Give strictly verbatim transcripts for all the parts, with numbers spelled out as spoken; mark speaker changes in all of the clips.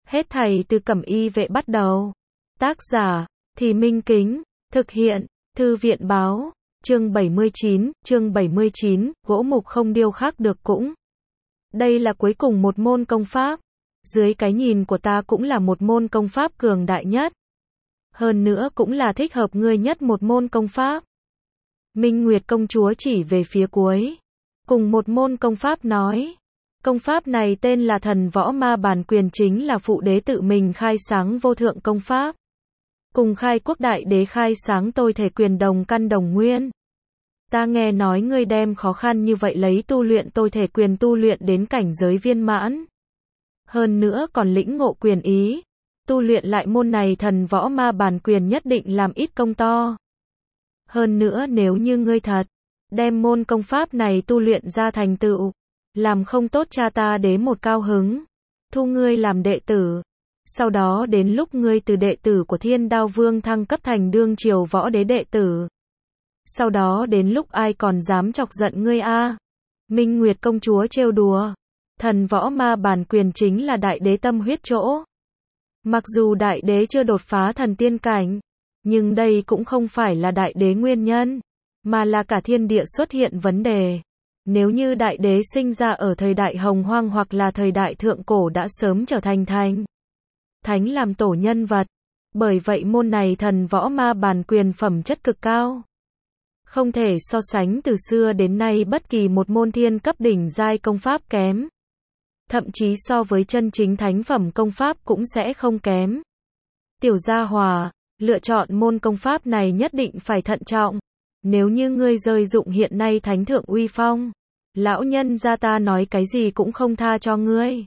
Speaker 1: Hết thảy từ Cẩm Y Vệ bắt đầu. Tác giả, Thì Minh Kính, thực hiện, Thư viện Báo, chương bảy mươi chín, chương bảy mươi chín, gỗ mục không điêu khắc được cũng. Đây là cuối cùng một môn công pháp. Dưới cái nhìn của ta cũng là một môn công pháp cường đại nhất. Hơn nữa cũng là thích hợp ngươi nhất một môn công pháp. Minh Nguyệt công chúa chỉ về phía cuối. Cùng một môn công pháp nói. Công pháp này tên là Thần Võ Ma Bản Quyền, chính là phụ đế tự mình khai sáng vô thượng công pháp. Cùng khai quốc đại đế khai sáng tôi thể quyền đồng căn đồng nguyên. Ta nghe nói ngươi đem khó khăn như vậy lấy tu luyện tôi thể quyền tu luyện đến cảnh giới viên mãn. Hơn nữa còn lĩnh ngộ quyền ý. Tu luyện lại môn này Thần Võ Ma Bản Quyền nhất định làm ít công to. Hơn nữa nếu như ngươi thật đem môn công pháp này tu luyện ra thành tựu, làm không tốt cha ta đế một cao hứng, thu ngươi làm đệ tử. Sau đó đến lúc ngươi từ đệ tử của Thiên Đao Vương thăng cấp thành đương triều võ đế đệ tử. Sau đó đến lúc ai còn dám chọc giận ngươi a? À? Minh Nguyệt công chúa trêu đùa. Thần Võ Ma Bản Quyền chính là đại đế tâm huyết chỗ. Mặc dù đại đế chưa đột phá thần tiên cảnh, nhưng đây cũng không phải là đại đế nguyên nhân, mà là cả thiên địa xuất hiện vấn đề. Nếu như đại đế sinh ra ở thời đại hồng hoang hoặc là thời đại thượng cổ đã sớm trở thành thành thánh làm tổ nhân vật. Bởi vậy môn này Thần Võ Ma Bản Quyền phẩm chất cực cao. Không thể so sánh từ xưa đến nay bất kỳ một môn thiên cấp đỉnh giai công pháp kém. Thậm chí so với chân chính thánh phẩm công pháp cũng sẽ không kém. Tiểu Gia Hòa, lựa chọn môn công pháp này nhất định phải thận trọng. Nếu như ngươi rơi dụng hiện nay thánh thượng uy phong, lão nhân gia ta nói cái gì cũng không tha cho ngươi.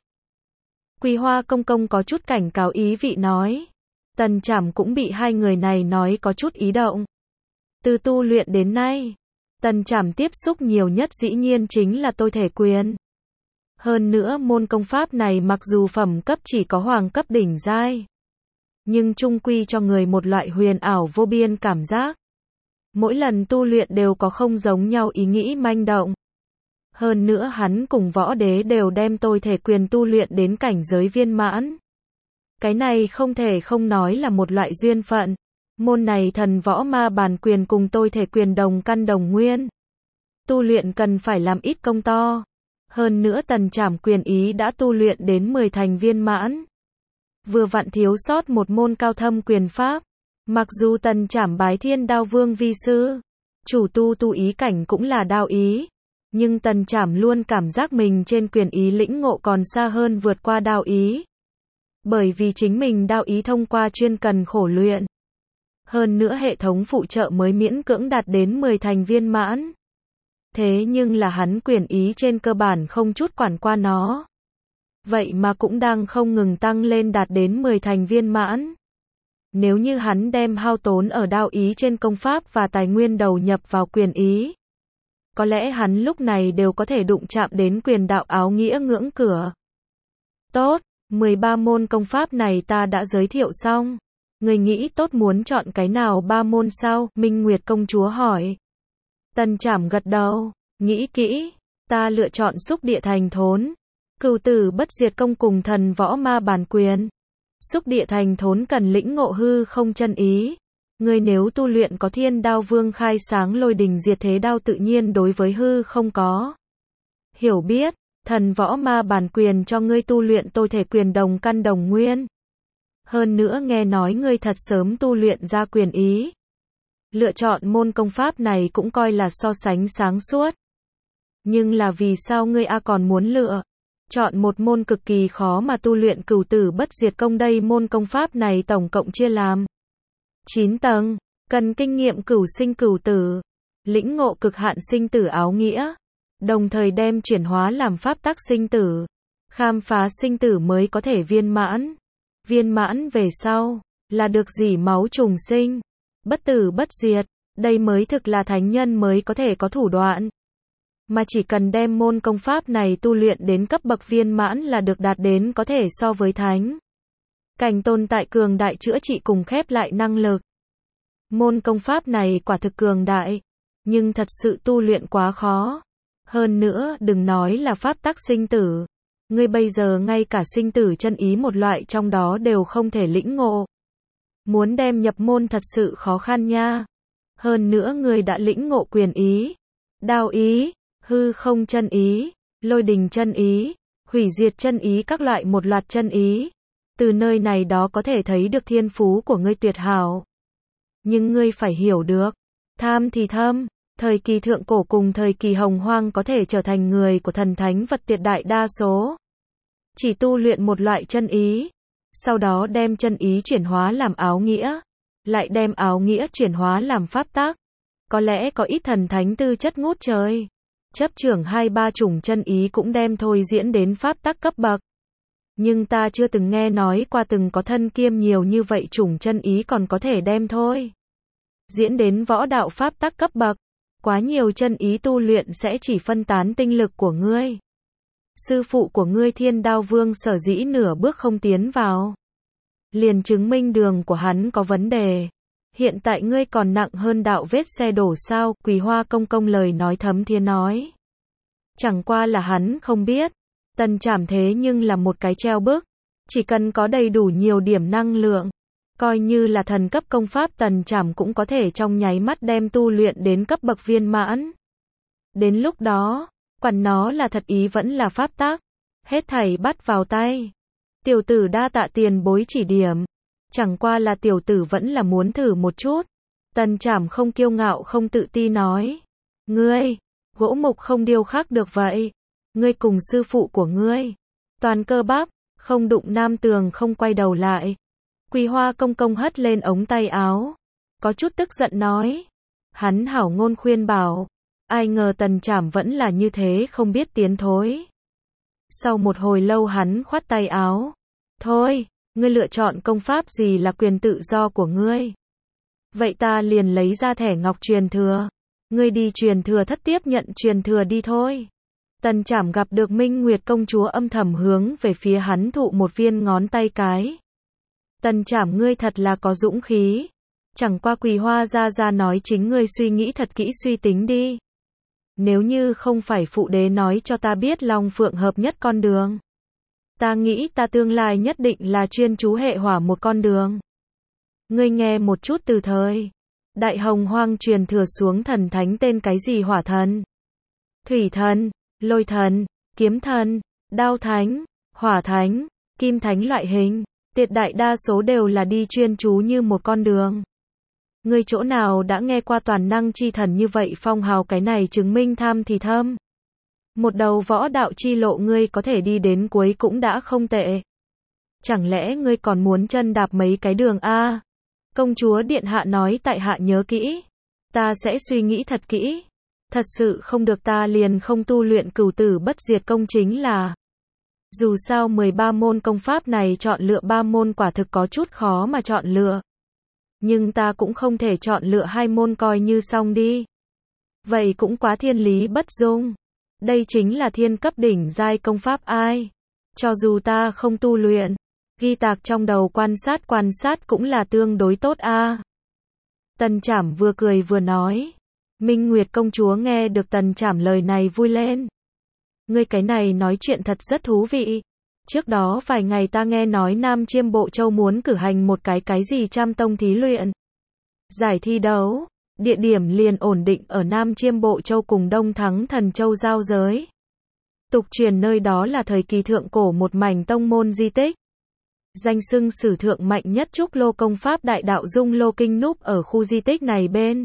Speaker 1: Quỳ Hoa công công có chút cảnh cáo ý vị nói. Tần Trảm cũng bị hai người này nói có chút ý động. Từ tu luyện đến nay, Tần Trảm tiếp xúc nhiều nhất dĩ nhiên chính là tôi thể quyền. Hơn nữa môn công pháp này mặc dù phẩm cấp chỉ có hoàng cấp đỉnh giai, nhưng chung quy cho người một loại huyền ảo vô biên cảm giác. Mỗi lần tu luyện đều có không giống nhau ý nghĩ manh động. Hơn nữa hắn cùng võ đế đều đem tôi thể quyền tu luyện đến cảnh giới viên mãn. Cái này không thể không nói là một loại duyên phận. Môn này Thần Võ Ma Bản Quyền cùng tôi thể quyền đồng căn đồng nguyên. Tu luyện cần phải làm ít công to. Hơn nữa Tần Trảm quyền ý đã tu luyện đến mười thành viên mãn. Vừa vặn thiếu sót một môn cao thâm quyền pháp. Mặc dù Tần Trảm bái Thiên Đao Vương vi sư, chủ tu tu ý cảnh cũng là đao ý, nhưng Tần Trảm luôn cảm giác mình trên quyền ý lĩnh ngộ còn xa hơn vượt qua đao ý. Bởi vì chính mình đao ý thông qua chuyên cần khổ luyện. Hơn nữa hệ thống phụ trợ mới miễn cưỡng đạt đến mười thành viên mãn. Thế nhưng là hắn quyền ý trên cơ bản không chút quản qua nó. Vậy mà cũng đang không ngừng tăng lên đạt đến mười thành viên mãn. Nếu như hắn đem hao tốn ở đao ý trên công pháp và tài nguyên đầu nhập vào quyền ý, có lẽ hắn lúc này đều có thể đụng chạm đến quyền đạo áo nghĩa ngưỡng cửa. Tốt, mười ba môn công pháp này ta đã giới thiệu xong. Người nghĩ tốt muốn chọn cái nào ba môn sau? Minh Nguyệt công chúa hỏi. Tần Trảm gật đầu, nghĩ kỹ, ta lựa chọn Xúc Địa Thành Thốn, Cửu Tử Bất Diệt Công cùng Thần Võ Ma Bản Quyền. Xúc Địa Thành Thốn cần lĩnh ngộ hư không chân ý. Ngươi nếu tu luyện có Thiên Đao Vương khai sáng lôi đình diệt thế đao tự nhiên đối với hư không có hiểu biết. Thần Võ Ma Bản Quyền cho ngươi tu luyện tôi thể quyền đồng căn đồng nguyên. Hơn nữa nghe nói ngươi thật sớm tu luyện ra quyền ý. Lựa chọn môn công pháp này cũng coi là so sánh sáng suốt. Nhưng là vì sao ngươi a còn muốn lựa chọn một môn cực kỳ khó mà tu luyện Cửu Tử Bất Diệt Công? Đây môn công pháp này tổng cộng chia làm chín tầng, cần kinh nghiệm cửu sinh cửu tử, lĩnh ngộ cực hạn sinh tử áo nghĩa, đồng thời đem chuyển hóa làm pháp tắc sinh tử, khám phá sinh tử mới có thể viên mãn. Viên mãn về sau là được dỉ máu trùng sinh, bất tử bất diệt, đây mới thực là thánh nhân mới có thể có thủ đoạn. Mà chỉ cần đem môn công pháp này tu luyện đến cấp bậc viên mãn là được đạt đến có thể so với thánh cảnh tồn tại cường đại chữa trị cùng khép lại năng lực. Môn công pháp này quả thực cường đại, nhưng thật sự tu luyện quá khó. Hơn nữa, đừng nói là pháp tắc sinh tử, Ngươi bây giờ ngay cả sinh tử chân ý một loại trong đó đều không thể lĩnh ngộ. Muốn đem nhập môn thật sự khó khăn nha. Hơn nữa ngươi đã lĩnh ngộ quyền ý, đao ý, hư không chân ý, lôi đình chân ý, hủy diệt chân ý các loại một loạt chân ý. Từ nơi này đó có thể thấy được thiên phú của ngươi tuyệt hảo. Nhưng ngươi phải hiểu được, tham thì thâm, thời kỳ thượng cổ cùng thời kỳ hồng hoang có thể trở thành người của thần thánh vật tuyệt đại đa số. Chỉ tu luyện một loại chân ý, sau đó đem chân ý chuyển hóa làm áo nghĩa, lại đem áo nghĩa chuyển hóa làm pháp tác. Có lẽ có ít thần thánh tư chất ngút trời, chấp trưởng hai ba chủng chân ý cũng đem thôi diễn đến pháp tác cấp bậc. Nhưng ta chưa từng nghe nói qua từng có thân kiêm nhiều như vậy chủng chân ý còn có thể đem thôi diễn đến võ đạo pháp tác cấp bậc. Quá nhiều chân ý tu luyện sẽ chỉ phân tán tinh lực của ngươi. Sư phụ của ngươi Thiên Đao Vương sở dĩ nửa bước không tiến vào, liền chứng minh đường của hắn có vấn đề. Hiện tại ngươi còn nặng hơn đạo vết xe đổ sao? Quỳ Hoa công công lời nói thấm thía nói. Chẳng qua là hắn không biết, Tần Trảm thế nhưng là một cái treo bức, chỉ cần có đầy đủ nhiều điểm năng lượng, coi như là thần cấp công pháp Tần Trảm cũng có thể trong nháy mắt đem tu luyện đến cấp bậc viên mãn. Đến lúc đó, quản nó là thật ý vẫn là pháp tác, hết thảy bắt vào tay. Tiểu tử đa tạ tiền bối chỉ điểm, chẳng qua là tiểu tử vẫn là muốn thử một chút. Tần Trảm không kiêu ngạo không tự ti nói. Ngươi, gỗ mục không điêu khắc được vậy. Ngươi cùng sư phụ của ngươi, toàn cơ bắp, không đụng nam tường không quay đầu lại. Quỳ Hoa công công hất lên ống tay áo, có chút tức giận nói. Hắn hảo ngôn khuyên bảo, ai ngờ Tần Trảm vẫn là như thế không biết tiến thối. Sau một hồi lâu hắn khoát tay áo. Thôi, ngươi lựa chọn công pháp gì là quyền tự do của ngươi. Vậy ta liền lấy ra thẻ ngọc truyền thừa. Ngươi đi truyền thừa thất tiếp nhận truyền thừa đi thôi. Tần Trảm gặp được Minh Nguyệt công chúa âm thầm hướng về phía hắn thụ một viên ngón tay cái. Tần Trảm ngươi thật là có dũng khí. Chẳng qua Quỳ Hoa ra ra nói chính ngươi suy nghĩ thật kỹ suy tính đi. Nếu như không phải phụ đế nói cho ta biết Long Phượng hợp nhất con đường, ta nghĩ ta tương lai nhất định là chuyên chú hệ hỏa một con đường. Ngươi nghe một chút từ thời Đại Hồng Hoang truyền thừa xuống thần thánh tên cái gì hỏa thần, thủy thần, lôi thần, kiếm thần, đao thánh, hỏa thánh, kim thánh loại hình, tuyệt đại đa số đều là đi chuyên chú như một con đường. Ngươi chỗ nào đã nghe qua toàn năng chi thần như vậy phong hào, cái này chứng minh tham thì thâm. Một đầu võ đạo chi lộ ngươi có thể đi đến cuối cũng đã không tệ. Chẳng lẽ ngươi còn muốn chân đạp mấy cái đường a? Công chúa điện hạ nói tại hạ nhớ kỹ. Ta sẽ suy nghĩ thật kỹ. Thật sự không được ta liền không tu luyện cửu tử bất diệt công chính là. Dù sao mười ba môn công pháp này chọn lựa ba môn quả thực có chút khó mà chọn lựa. Nhưng ta cũng không thể chọn lựa hai môn coi như xong đi. Vậy cũng quá thiên lý bất dung. Đây chính là thiên cấp đỉnh giai công pháp ai. Cho dù ta không tu luyện, ghi tạc trong đầu quan sát quan sát cũng là tương đối tốt a. Tần Trảm vừa cười vừa nói. Minh Nguyệt công chúa nghe được Tần Trảm lời này vui lên. Ngươi cái này nói chuyện thật rất thú vị. Trước đó vài ngày ta nghe nói Nam Chiêm Bộ Châu muốn cử hành một cái cái gì trăm tông thí luyện. Giải thi đấu, địa điểm liền ổn định ở Nam Chiêm Bộ Châu cùng Đông Thắng Thần Châu giao giới. Tục truyền nơi đó là thời kỳ thượng cổ một mảnh tông môn di tích. Danh xưng sử thượng mạnh nhất trúc lô công pháp đại đạo dung lô kinh núp ở khu di tích này bên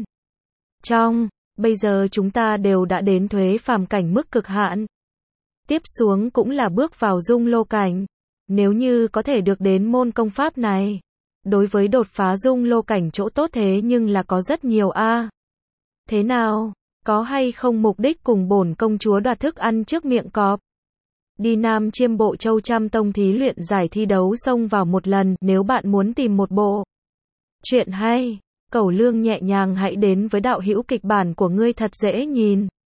Speaker 1: trong. Bây giờ chúng ta đều đã đến thuế phàm cảnh mức cực hạn. Tiếp xuống cũng là bước vào dung lô cảnh. Nếu như có thể được đến môn công pháp này, đối với đột phá dung lô cảnh chỗ tốt thế nhưng là có rất nhiều a. À. Thế nào, có hay không mục đích cùng bổn công chúa đoạt thức ăn trước miệng cọp? Đi Nam Chiêm Bộ Châu trăm tông thí luyện giải thi đấu xông vào một lần, nếu bạn muốn tìm một bộ chuyện hay, cẩu lương nhẹ nhàng hãy đến với đạo hữu kịch bản của ngươi thật dễ nhìn.